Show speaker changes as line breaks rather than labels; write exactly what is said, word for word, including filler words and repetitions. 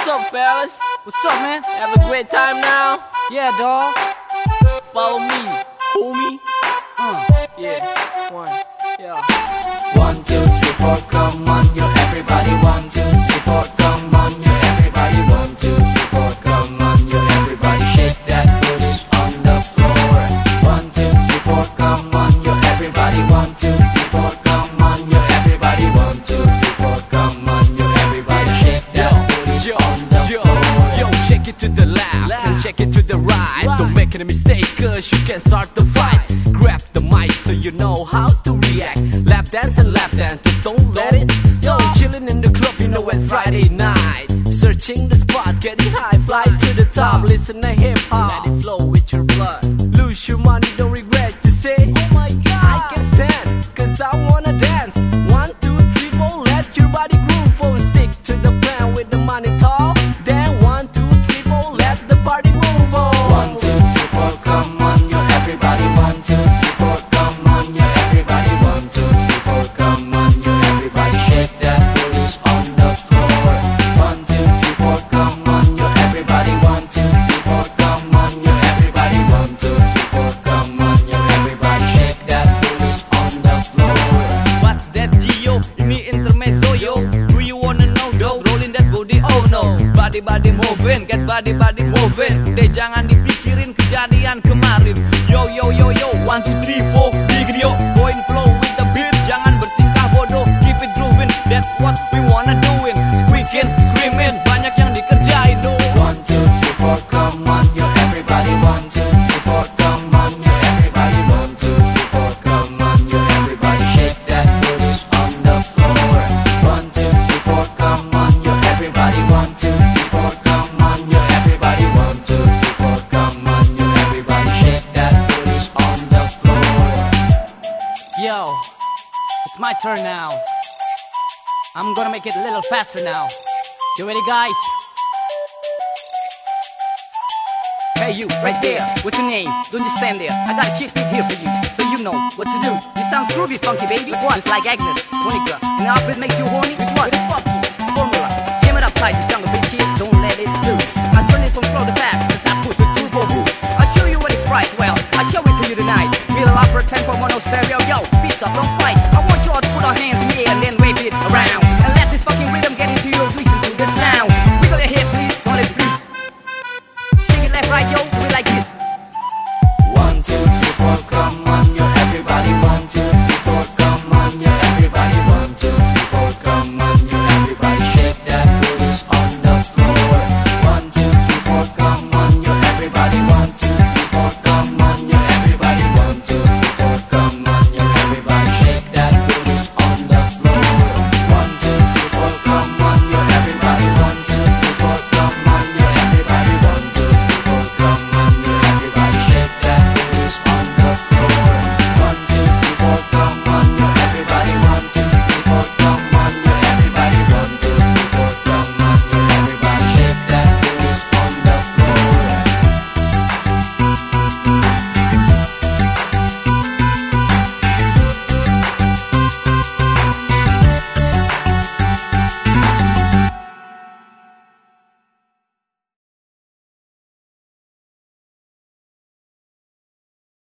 What's up, fellas?
What's up, man?
Have a great time now?
Yeah, dawg.
Follow me, homie.
Uh.
Yeah, one, yeah.
One, two, three, four, come on, yo, everybody. One, two, three, four, come on, yo, everybody. One, two, three, four, come on, yo, everybody. Shake that booty on the floor. One, two, three, four, come on, yo, everybody. One, two, three, four, come on, yo, everybody. One, two, three, four, come on, yo, everybody. Shake that booty on the floor.
Yo, shake it to the left and shake it to the right. Don't make any mistake, cause you can start the fight. Grab the mic so you know how to react. Lap dance and lap dance, just don't let it stop. Chilling in the club, you know, it's Friday night. Searching the spot, getting high, fly to the top. Listen to hip hop, let it flow with your blood. Lose your money, don't regret to say, oh my god, I can stand, cause I wanna dance. One, two, three, four, let your body groove. Four, stick to the plan with the money tall. Then one, two, three, four, let the party move on.
One, two, three, four, come on, yo, everybody. One, two, three, four, come on, yo, everybody. One, two, three, four, come on, yo, everybody. Shake that booty on the floor. One, two, three, four, come on, yo, everybody. One, two, three, four, come on, yo, everybody. One, two, three, four, come on, yo, everybody. Shake that booty on the floor.
What's that, Gio? Ini intermezzo, yo. Do you wanna know, though? Rolling that booty, oh no. Body, body moving, get body, body moving. Deh, jangan dipikirin kejadian kemarin. Yo, yo, yo, yo, one, two, three, four, big yo. Going flow with the beat, jangan bertingkah bodoh. Keep it grooving, that's what we wanna doing. Squeaking, screaming, banyak yang dikerjain, do.
One, two, three, four, come on, yo, everybody. One, two, three, four, come on, yo, everybody. One, two, three, four, come on, yo, everybody. Shake that booty on the floor. One, two, three, four, come on, yo, everybody. One, two, three, four, come on, yo, everybody. One, two, three, four, come on, yo, everybody. Shake that booty on the floor.
Yo, it's my turn now. I'm gonna make it a little faster now. You ready, guys? Hey, you, right there. What's your name? Don't just stand there. I got a chick here for you, so you know what to do. You sound groovy, funky, baby. Like what? Just like Agnes, Monica. And now it makes you horny. With what? With funky formula. Jam it up tight, the jungle bitch here. Don't let it loose. I turn it from slow to fast, cause I put the turbo boost. I'll show you what it's right. Well, I'll show it to you tonight. Feel a lot for tempo mono stereo. Yo, peace up, don't fight. I